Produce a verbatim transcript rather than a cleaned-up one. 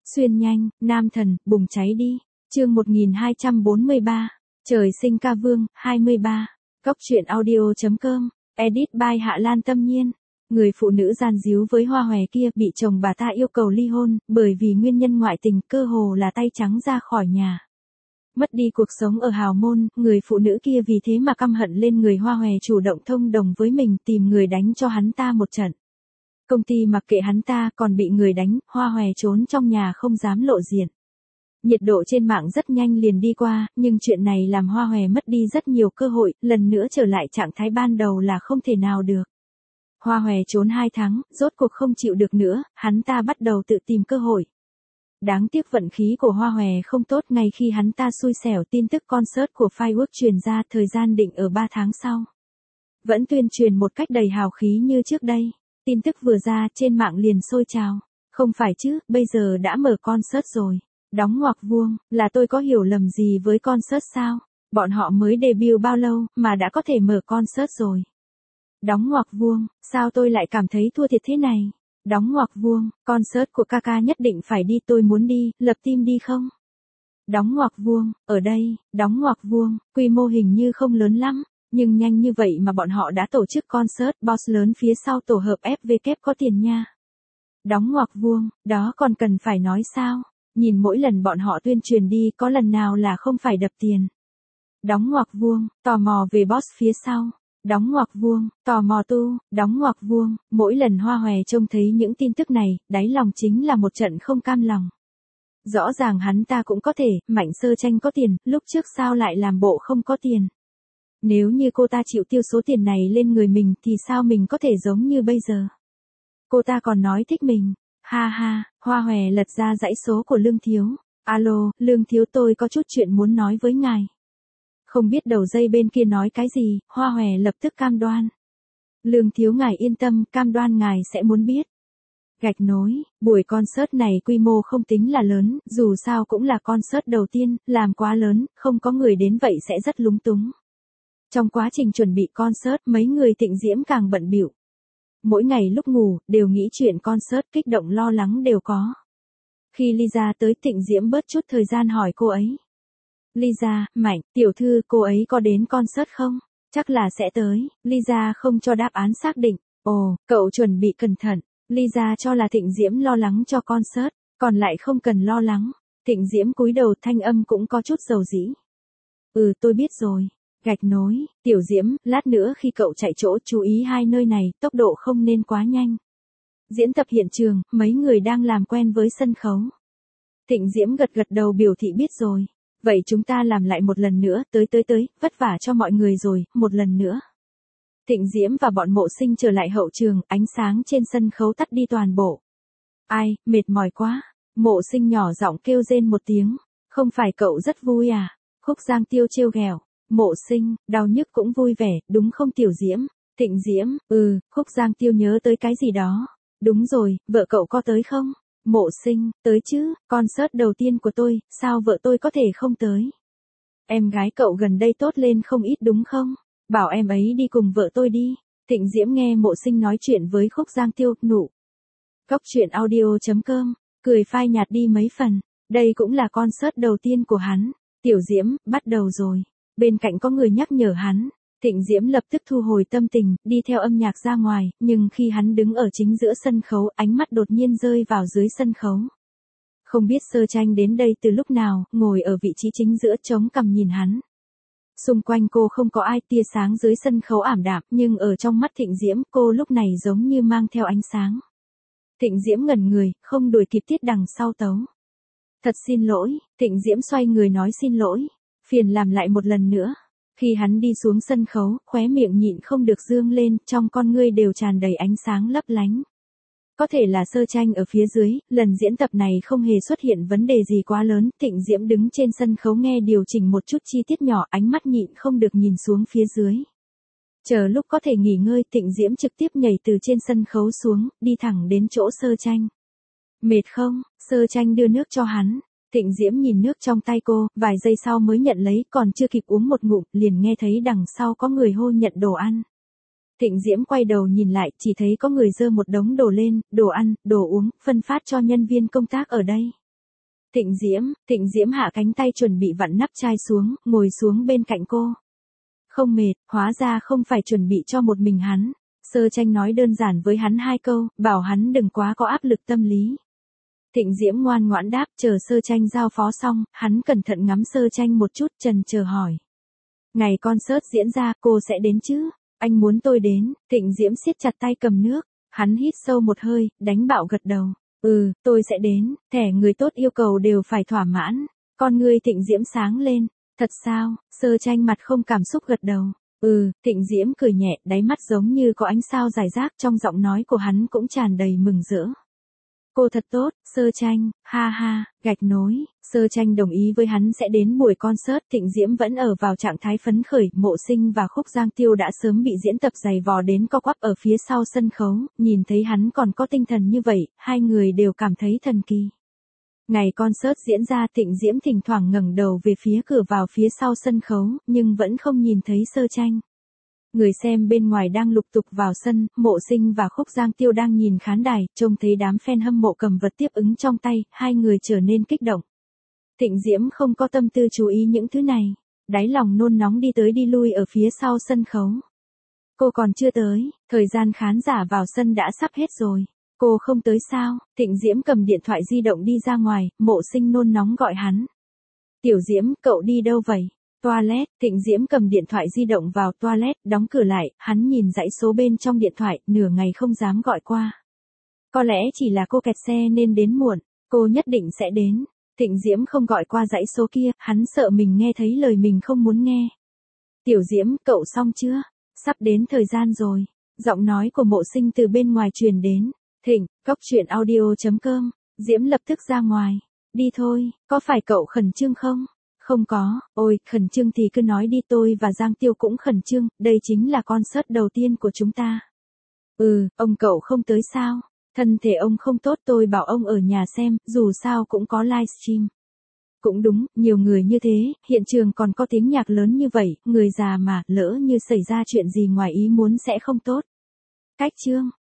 Xuyên nhanh, nam thần, bùng cháy đi. Chương một nghìn hai trăm bốn mươi ba. Trời sinh ca vương, hai mươi ba. Cóc truyện audio chấm com. Edit by Hạ Lan Tâm Nhiên. Người phụ nữ gian díu với Hoa Hòe kia bị chồng bà ta yêu cầu ly hôn, bởi vì nguyên nhân ngoại tình, cơ hồ là tay trắng ra khỏi nhà. Mất đi cuộc sống ở hào môn, người phụ nữ kia vì thế mà căm hận lên người Hoa Hòe chủ động thông đồng với mình tìm người đánh cho hắn ta một trận. Công ty mặc kệ hắn ta còn bị người đánh, Hoa Hòe trốn trong nhà không dám lộ diện. Nhiệt độ trên mạng rất nhanh liền đi qua, nhưng chuyện này làm Hoa Hòe mất đi rất nhiều cơ hội, lần nữa trở lại trạng thái ban đầu là không thể nào được. Hoa Hòe trốn hai tháng, rốt cuộc không chịu được nữa, hắn ta bắt đầu tự tìm cơ hội. Đáng tiếc vận khí của Hoa Hòe không tốt, ngay khi hắn ta xui xẻo tin tức concert của Fireworks truyền ra, thời gian định ở ba tháng sau. Vẫn tuyên truyền một cách đầy hào khí như trước đây. Tin tức vừa ra, trên mạng liền sôi trào. Không phải chứ, bây giờ đã mở concert rồi. Đóng ngoặc vuông, là tôi có hiểu lầm gì với concert sao? Bọn họ mới debut bao lâu, mà đã có thể mở concert rồi. Đóng ngoặc vuông, sao tôi lại cảm thấy thua thiệt thế này? Đóng ngoặc vuông, concert của Kaka nhất định phải đi, tôi muốn đi, lập team đi không? Đóng ngoặc vuông, ở đây, đóng ngoặc vuông, quy mô hình như không lớn lắm, nhưng nhanh như vậy mà bọn họ đã tổ chức concert, boss lớn phía sau tổ hợp ép vê kép có tiền nha. Đóng ngoặc vuông, đó còn cần phải nói sao? Nhìn mỗi lần bọn họ tuyên truyền đi, có lần nào là không phải đập tiền. Đóng ngoặc vuông, tò mò về boss phía sau. Đóng ngoặc vuông, tò mò tu, đóng ngoặc vuông, mỗi lần Hoa Hòe trông thấy những tin tức này, đáy lòng chính là một trận không cam lòng. Rõ ràng hắn ta cũng có thể, Mạnh Sơ Tranh có tiền, lúc trước sao lại làm bộ không có tiền. Nếu như cô ta chịu tiêu số tiền này lên người mình thì sao mình có thể giống như bây giờ. Cô ta còn nói thích mình, ha ha, Hoa Hòe lật ra dãy số của Lương Thiếu. Alo, Lương Thiếu, tôi có chút chuyện muốn nói với ngài. Không biết đầu dây bên kia nói cái gì, Hoa Hòe lập tức cam đoan. Lương Thiếu, ngài yên tâm, cam đoan ngài sẽ muốn biết. Gạch nối, buổi concert này quy mô không tính là lớn, dù sao cũng là concert đầu tiên, làm quá lớn, không có người đến vậy sẽ rất lúng túng. Trong quá trình chuẩn bị concert, mấy người Thịnh Diễm càng bận bịu. Mỗi ngày lúc ngủ, đều nghĩ chuyện concert, kích động lo lắng đều có. Khi Lisa tới, Thịnh Diễm bớt chút thời gian hỏi cô ấy. Lisa, Mạnh, tiểu thư, cô ấy có đến concert không? Chắc là sẽ tới. Lisa không cho đáp án xác định. Ồ, cậu chuẩn bị cẩn thận. Lisa cho là Thịnh Diễm lo lắng cho concert, còn lại không cần lo lắng. Thịnh Diễm cúi đầu, thanh âm cũng có chút dầu dĩ. Ừ, tôi biết rồi. Gạch nối, tiểu Diễm, lát nữa khi cậu chạy chỗ chú ý hai nơi này, tốc độ không nên quá nhanh. Diễn tập hiện trường, mấy người đang làm quen với sân khấu. Thịnh Diễm gật gật đầu biểu thị biết rồi. Vậy chúng ta làm lại một lần nữa, tới tới tới, vất vả cho mọi người rồi, một lần nữa. Thịnh Diễm và bọn Mộ Sinh trở lại hậu trường, ánh sáng trên sân khấu tắt đi toàn bộ. Ai, mệt mỏi quá. Mộ Sinh nhỏ giọng kêu rên một tiếng. Không phải cậu rất vui à? Khúc Giang Tiêu trêu ghẹo. Mộ Sinh, đau nhức cũng vui vẻ, đúng không tiểu Diễm? Thịnh Diễm, ừ, Khúc Giang Tiêu nhớ tới cái gì đó. Đúng rồi, vợ cậu có tới không? Mộ Sinh, tới chứ, concert đầu tiên của tôi, sao vợ tôi có thể không tới? Em gái cậu gần đây tốt lên không ít đúng không? Bảo em ấy đi cùng vợ tôi đi. Thịnh Diễm nghe Mộ Sinh nói chuyện với Khúc Giang Tiêu, nụ. Cóc truyện audio chấm com, cười phai nhạt đi mấy phần. Đây cũng là concert đầu tiên của hắn. Tiểu Diễm, bắt đầu rồi. Bên cạnh có người nhắc nhở hắn. Thịnh Diễm lập tức thu hồi tâm tình, đi theo âm nhạc ra ngoài, nhưng khi hắn đứng ở chính giữa sân khấu, ánh mắt đột nhiên rơi vào dưới sân khấu. Không biết Sơ Tranh đến đây từ lúc nào, ngồi ở vị trí chính giữa chống cằm nhìn hắn. Xung quanh cô không có ai, tia sáng dưới sân khấu ảm đạm, nhưng ở trong mắt Thịnh Diễm, cô lúc này giống như mang theo ánh sáng. Thịnh Diễm ngẩn người, không đuổi kịp tiết đằng sau tấu. Thật xin lỗi, Thịnh Diễm xoay người nói xin lỗi, phiền làm lại một lần nữa. Khi hắn đi xuống sân khấu, khóe miệng nhịn không được dương lên, trong con ngươi đều tràn đầy ánh sáng lấp lánh. Có thể là Sơ Tranh ở phía dưới, lần diễn tập này không hề xuất hiện vấn đề gì quá lớn, Thịnh Diễm đứng trên sân khấu nghe điều chỉnh một chút chi tiết nhỏ, ánh mắt nhịn không được nhìn xuống phía dưới. Chờ lúc có thể nghỉ ngơi, Thịnh Diễm trực tiếp nhảy từ trên sân khấu xuống, đi thẳng đến chỗ Sơ Tranh. Mệt không? Sơ Tranh đưa nước cho hắn. Thịnh Diễm nhìn nước trong tay cô, vài giây sau mới nhận lấy, còn chưa kịp uống một ngụm, liền nghe thấy đằng sau có người hô nhận đồ ăn. Thịnh Diễm quay đầu nhìn lại, chỉ thấy có người dơ một đống đồ lên, đồ ăn, đồ uống, phân phát cho nhân viên công tác ở đây. Thịnh Diễm, Thịnh Diễm hạ cánh tay chuẩn bị vặn nắp chai xuống, ngồi xuống bên cạnh cô. Không mệt, hóa ra không phải chuẩn bị cho một mình hắn. Sơ Tranh nói đơn giản với hắn hai câu, bảo hắn đừng quá có áp lực tâm lý. Thịnh Diễm ngoan ngoãn đáp, chờ Sơ Tranh giao phó xong, hắn cẩn thận ngắm Sơ Tranh một chút, trần chờ hỏi. Ngày concert diễn ra, cô sẽ đến chứ? Anh muốn tôi đến. Thịnh Diễm siết chặt tay cầm nước, hắn hít sâu một hơi, đánh bạo gật đầu. Ừ, tôi sẽ đến, thẻ người tốt yêu cầu đều phải thỏa mãn. Con ngươi Thịnh Diễm sáng lên. Thật sao? Sơ Tranh mặt không cảm xúc gật đầu. Ừ, Thịnh Diễm cười nhẹ, đáy mắt giống như có ánh sao rải rác, trong giọng nói của hắn cũng tràn đầy mừng rỡ. Cô thật tốt, Sơ Tranh, ha ha, gạch nối. Sơ Tranh đồng ý với hắn sẽ đến buổi concert. Thịnh Diễm vẫn ở vào trạng thái phấn khởi, Mộ Sinh và Khúc Giang Tiêu đã sớm bị diễn tập dày vò đến co quắp ở phía sau sân khấu, nhìn thấy hắn còn có tinh thần như vậy, hai người đều cảm thấy thần kỳ. Ngày concert diễn ra, Thịnh Diễm thỉnh thoảng ngẩng đầu về phía cửa vào phía sau sân khấu, nhưng vẫn không nhìn thấy Sơ Tranh. Người xem bên ngoài đang lục tục vào sân, Mộ Sinh và Khúc Giang Tiêu đang nhìn khán đài, trông thấy đám fan hâm mộ cầm vật tiếp ứng trong tay, hai người trở nên kích động. Thịnh Diễm không có tâm tư chú ý những thứ này, đáy lòng nôn nóng đi tới đi lui ở phía sau sân khấu. Cô còn chưa tới, thời gian khán giả vào sân đã sắp hết rồi. Cô không tới sao? Thịnh Diễm cầm điện thoại di động đi ra ngoài, Mộ Sinh nôn nóng gọi hắn. Tiểu Diễm, cậu đi đâu vậy? Toilet. Thịnh Diễm cầm điện thoại di động vào toilet, đóng cửa lại, hắn nhìn dãy số bên trong điện thoại, nửa ngày không dám gọi qua. Có lẽ chỉ là cô kẹt xe nên đến muộn, cô nhất định sẽ đến. Thịnh Diễm không gọi qua dãy số kia, hắn sợ mình nghe thấy lời mình không muốn nghe. Tiểu Diễm, cậu xong chưa? Sắp đến thời gian rồi. Giọng nói của Mộ Sinh từ bên ngoài truyền đến. Thịnh, cóc truyện audio chấm com. Diễm lập tức ra ngoài. Đi thôi, có phải cậu khẩn trương không? Không có, ôi, khẩn trương thì cứ nói đi, tôi và Giang Tiêu cũng khẩn trương, đây chính là concert đầu tiên của chúng ta. Ừ, ông cậu không tới sao? Thân thể ông không tốt, tôi bảo ông ở nhà xem, dù sao cũng có livestream. Cũng đúng, nhiều người như thế, hiện trường còn có tiếng nhạc lớn như vậy, người già mà, lỡ như xảy ra chuyện gì ngoài ý muốn sẽ không tốt. Cách chương.